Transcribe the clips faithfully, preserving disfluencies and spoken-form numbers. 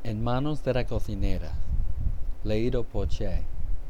En manos de la cocinera. Leído por Che.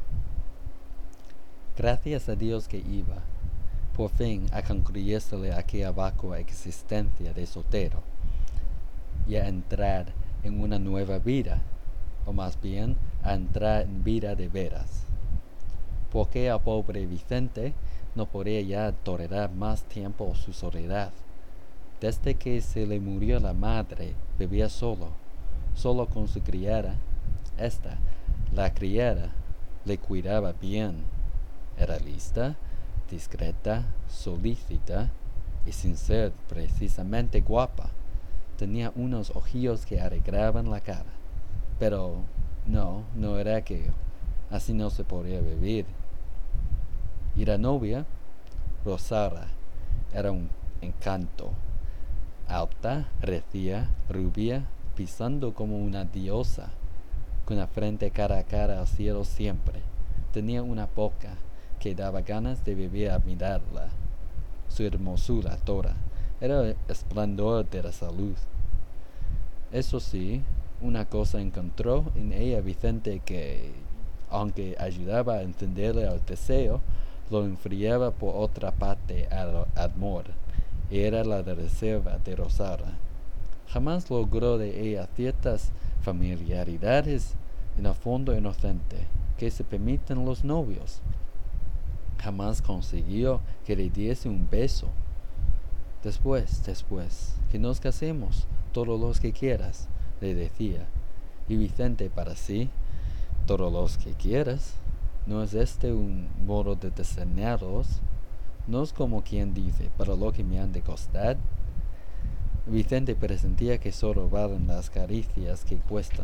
Gracias a Dios que iba, por fin, a concluírsele aquella vacua existencia de soltero, y a entrar en una nueva vida, o más bien, a entrar en vida de veras. Porque el pobre Vicente no podía ya tolerar más tiempo su soledad. Desde que se le murió la madre, vivía solo, solo con su criada. Esta, la criada, le cuidaba bien. Era lista, discreta, solícita y sin ser precisamente guapa. Tenía unos ojillos que alegraban la cara. Pero no, no era aquello. Así no se podía vivir. Y la novia, Rosara, era un encanto. Alta, recia, rubia, pisando como una diosa, con la frente cara a cara al cielo siempre. Tenía una boca que daba ganas de vivir a mirarla. Su hermosura toda era el esplendor de la salud. Eso sí, una cosa encontró en ella Vicente que, aunque ayudaba a entenderle al deseo, lo enfriaba por otra parte al amor, y era la reserva de Rosara. Jamás logró de ella ciertas familiaridades en el fondo inocente que se permiten los novios. Jamás consiguió que le diese un beso. Después, después, que nos casemos, todos los que quieras, le decía. Y Vicente para sí, todos los que quieras. ¿No es este un modo de desearlos? No es como quien dice, para lo que me han de costar. Vicente presentía que solo valen las caricias que cuestan.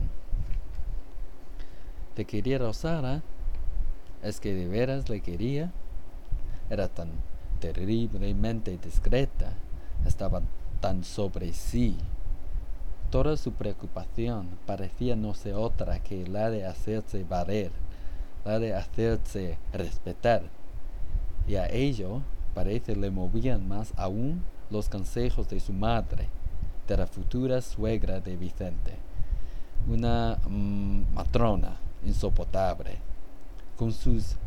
¿Te quería Rosara? ¿Es que de veras le quería? Era tan terriblemente discreta, estaba tan sobre sí. Toda su preocupación parecía no ser otra que la de hacerse valer, la de hacerse respetar. Y a ello parece le movían más aún los consejos de su madre, de la futura suegra de Vicente, una mmm, matrona insoportable, con sus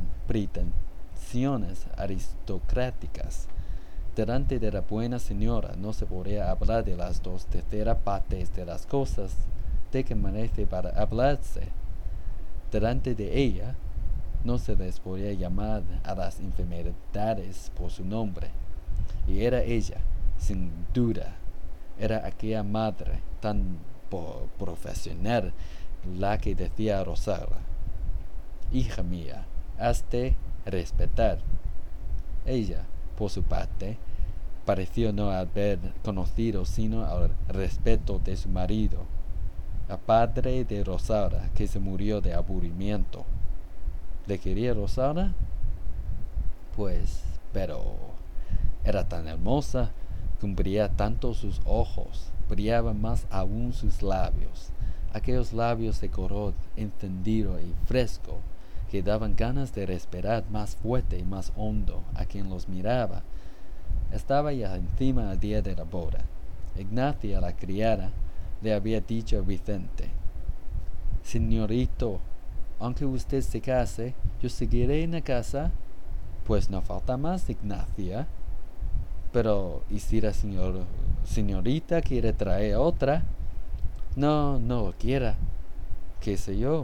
pretensiones aristocráticas. Delante de la buena señora no se podía hablar de las dos terceras partes de las cosas de que merece para hablarse. Delante de ella no se les podía llamar a las enfermedades por su nombre. Y era ella, sin duda, era aquella madre tan profesional la que decía a Rosara: hija mía, hazte respetar. Ella, por su parte, pareció no haber conocido sino el respeto de su marido, el padre de Rosara, que se murió de aburrimiento. ¿Le quería Rosara? Pues, pero era tan hermosa, que brillaba tanto sus ojos, brillaban más aún sus labios, aquellos labios de color encendido y fresco, que daban ganas de respirar más fuerte y más hondo a quien los miraba. Estaba ya encima el día de la boda. Ignacia, la criada, le había dicho a Vicente: señorito, aunque usted se case, yo seguiré en la casa. Pues no falta más, Ignacia. Pero, ¿y si la señor, señorita quiere traer otra? No, no quiera, qué sé yo.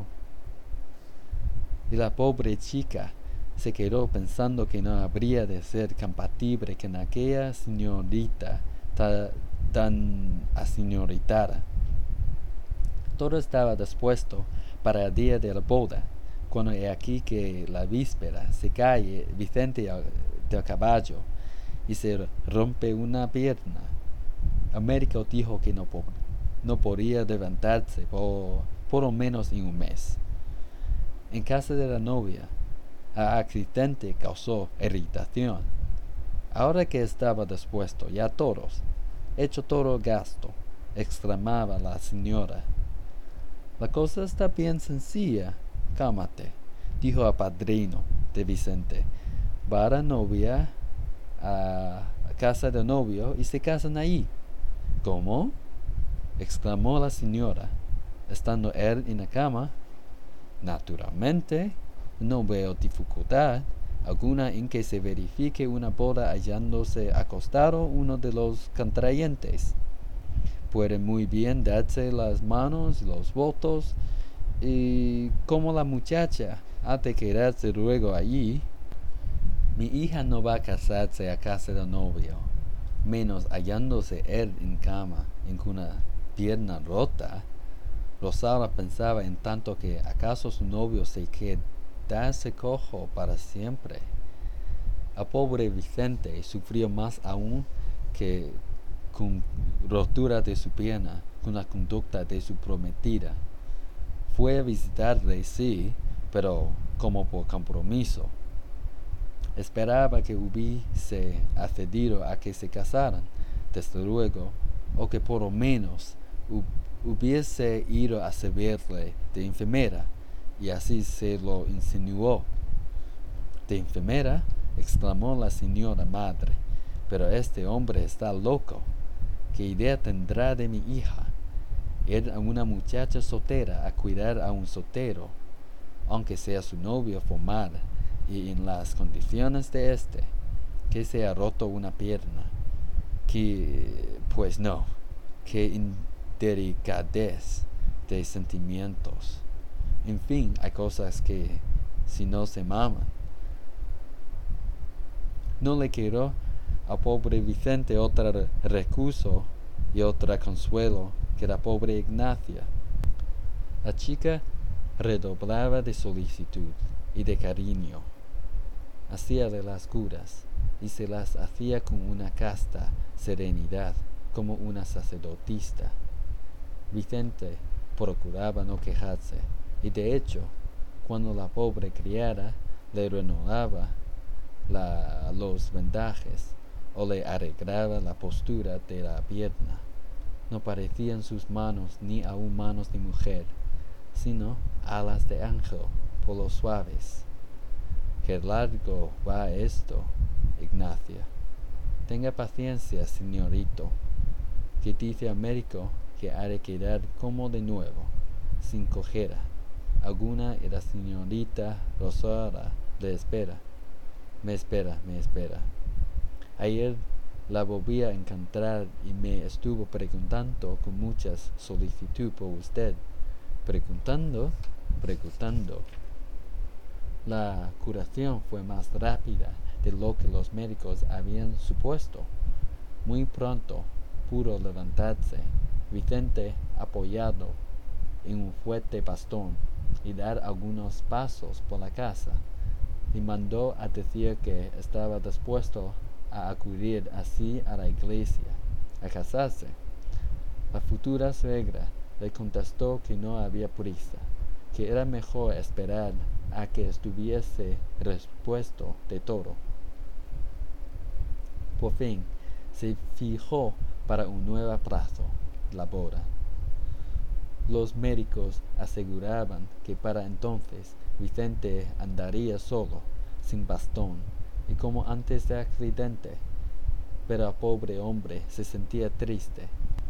Y la pobre chica se quedó pensando que no habría de ser compatible con aquella señorita ta, tan aseñoritada. Todo estaba dispuesto para el día de la boda, cuando he aquí que la víspera se cae Vicente del caballo y se rompe una pierna. El médico dijo que no, no podía levantarse por, por lo menos en un mes. En casa de la novia, el accidente causó irritación. Ahora que estaba dispuesto ya todos, hecho todo gasto, exclamaba la señora: la cosa está bien sencilla. Cálmate, dijo el padrino de Vicente. Va la novia a casa del novio y se casan ahí. ¿Cómo?, exclamó la señora. estando él en la cama, naturalmente, no veo dificultad alguna en que se verifique una boda hallándose acostado uno de los contrayentes. Puede muy bien darse las manos y los votos, y como la muchacha ha de quedarse luego allí, mi hija no va a casarse a casa del novio, menos hallándose él en cama, en una pierna rota. Rosaura pensaba en tanto que acaso su novio se quedase cojo para siempre. El pobre Vicente sufrió más aún que con rotura de su pierna, con la conducta de su prometida. Fue a visitarle, sí, pero como por compromiso. Esperaba que hubiese accedido a que se casaran, desde luego, o que por lo menos hubiese ido a servirle de enfermera, y así se lo insinuó. ¿De enfermera?, exclamó la señora madre. Pero este hombre está loco. ¿Qué idea tendrá de mi hija? Ir a una muchacha soltera a cuidar a un soltero, aunque sea su novio formal, y en las condiciones de este, que se ha roto una pierna, que, pues no, que indelicadez de sentimientos. En fin, hay cosas que, si no se maman. No le quedó al pobre Vicente otro recurso y otro consuelo que la pobre Ignacia. La chica redoblaba de solicitud y de cariño. Hacía de las curas, y se las hacía con una casta serenidad, como una sacerdotisa. Vicente procuraba no quejarse, y de hecho, cuando la pobre criada le renovaba la, los vendajes o le arreglaba la postura de la pierna, no parecían sus manos ni aun manos de mujer, sino alas de ángel por lo suaves. Qué largo va esto, Ignacia. Tenga paciencia, señorito, que dice al médico que ha de quedar como de nuevo, sin cojera alguna, y la señorita Rosaura le espera. Me espera, me espera. Ayer la volví a encontrar y me estuvo preguntando con mucha solicitud por usted. Preguntando, preguntando. La curación fue más rápida de lo que los médicos habían supuesto. Muy pronto pudo levantarse, Vicente, apoyado en un fuerte bastón, y dar algunos pasos por la casa, y mandó a decir que estaba dispuesto a acudir así a la iglesia, a casarse. La futura suegra le contestó que no había prisa, que era mejor esperar a que estuviese repuesto de todo. Por fin se fijó para un nuevo plazo, la boda. Los médicos aseguraban que para entonces Vicente andaría solo, sin bastón, y como antes del accidente, pero el pobre hombre se sentía triste.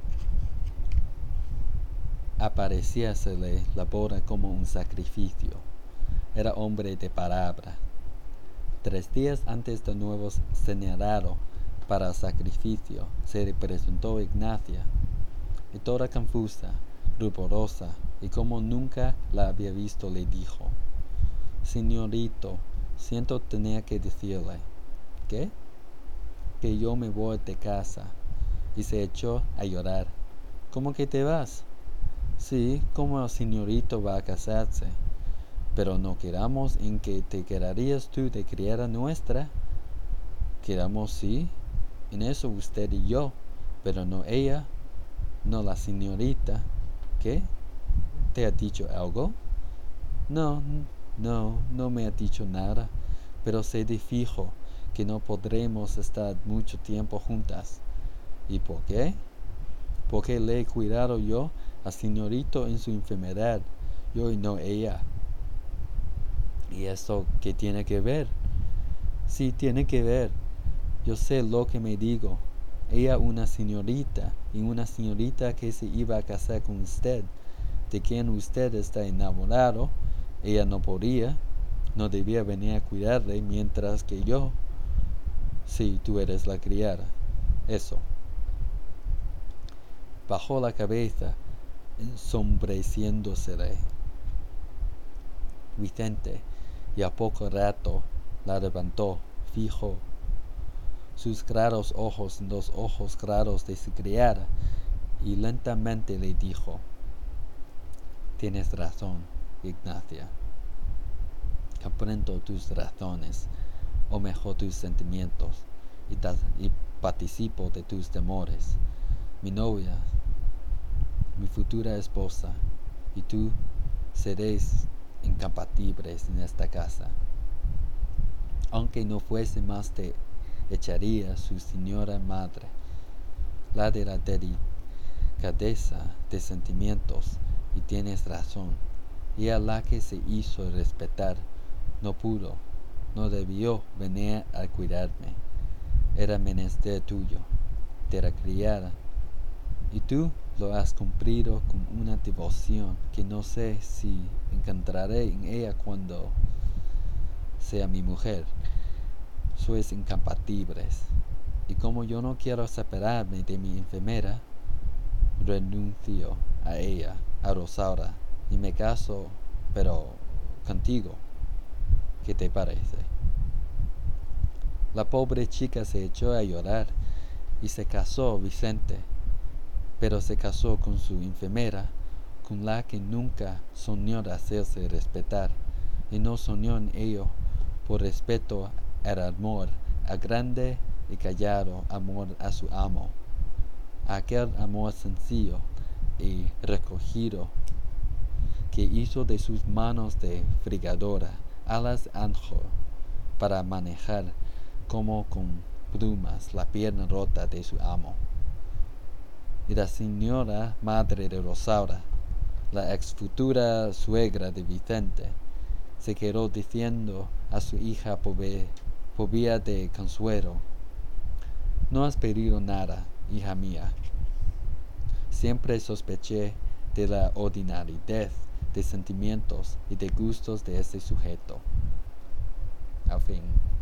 Aparecíasele la boda como un sacrificio. Era hombre de palabra. Tres días antes del nuevo señalado para el sacrificio, se presentó Ignacia, y toda confusa, ruborosa, y como nunca la había visto, le dijo: Señorito, siento tener que decirle. ¿Qué? Que yo me voy de casa. Y se echó a llorar. ¿Cómo que te vas? Sí, como el señorito va a casarse. Pero no quedamos en que te quedarías tú de criada nuestra. Quedamos, sí, en eso usted y yo, pero no ella, no la señorita. ¿Qué? ¿Te ha dicho algo? No, no, no me ha dicho nada, pero sé de fijo que no podremos estar mucho tiempo juntas. ¿Y por qué? Porque le he cuidado yo al señorito en su enfermedad, yo y no ella. ¿Y eso qué tiene que ver? Sí, tiene que ver. Yo sé lo que me digo. Ella una señorita, y una señorita que se iba a casar con usted. de quien usted está enamorado, ella no podría, no debía venir a cuidarle, mientras que yo, sí, tú eres la criada. Eso. Bajó la cabeza, ensombreciéndosele Vicente, y a poco rato la levantó, fijó sus claros ojos en los ojos claros de su criada, y lentamente le dijo: tienes razón, Ignacia. Comprendo tus razones, o mejor tus sentimientos, y, das, y participo de tus temores. Mi novia, mi futura esposa, y tú seréis incompatibles en esta casa. Aunque no fuese más, te echaría su señora madre, la de la delicadeza de sentimientos, y tienes razón. Y a la que se hizo respetar, no pudo, no debió venir a cuidarme. Era menester tuyo, de la criada, y tú lo has cumplido con una devoción que no sé si encontraré en ella cuando sea mi mujer. Sois incompatibles, y como yo no quiero separarme de mi enfermera, renuncio a ella, a Rosaura, y me caso, pero contigo. ¿Qué te parece? La pobre chica se echó a llorar y se casó Vicente, pero se casó con su enfermera, con la que nunca soñó de hacerse respetar, y no soñó en ello por respeto al amor, al grande y callado amor a su amo, aquel amor sencillo y recogido que hizo de sus manos de fregadora alas ángel para manejar como con plumas la pierna rota de su amo. Y la señora madre de Rosaura, la ex futura suegra de Vicente, se quedó diciendo a su hija por vía de consuelo: no has pedido nada, hija mía. Siempre sospeché de la ordinariedad de sentimientos y de gustos de este sujeto. Al fin.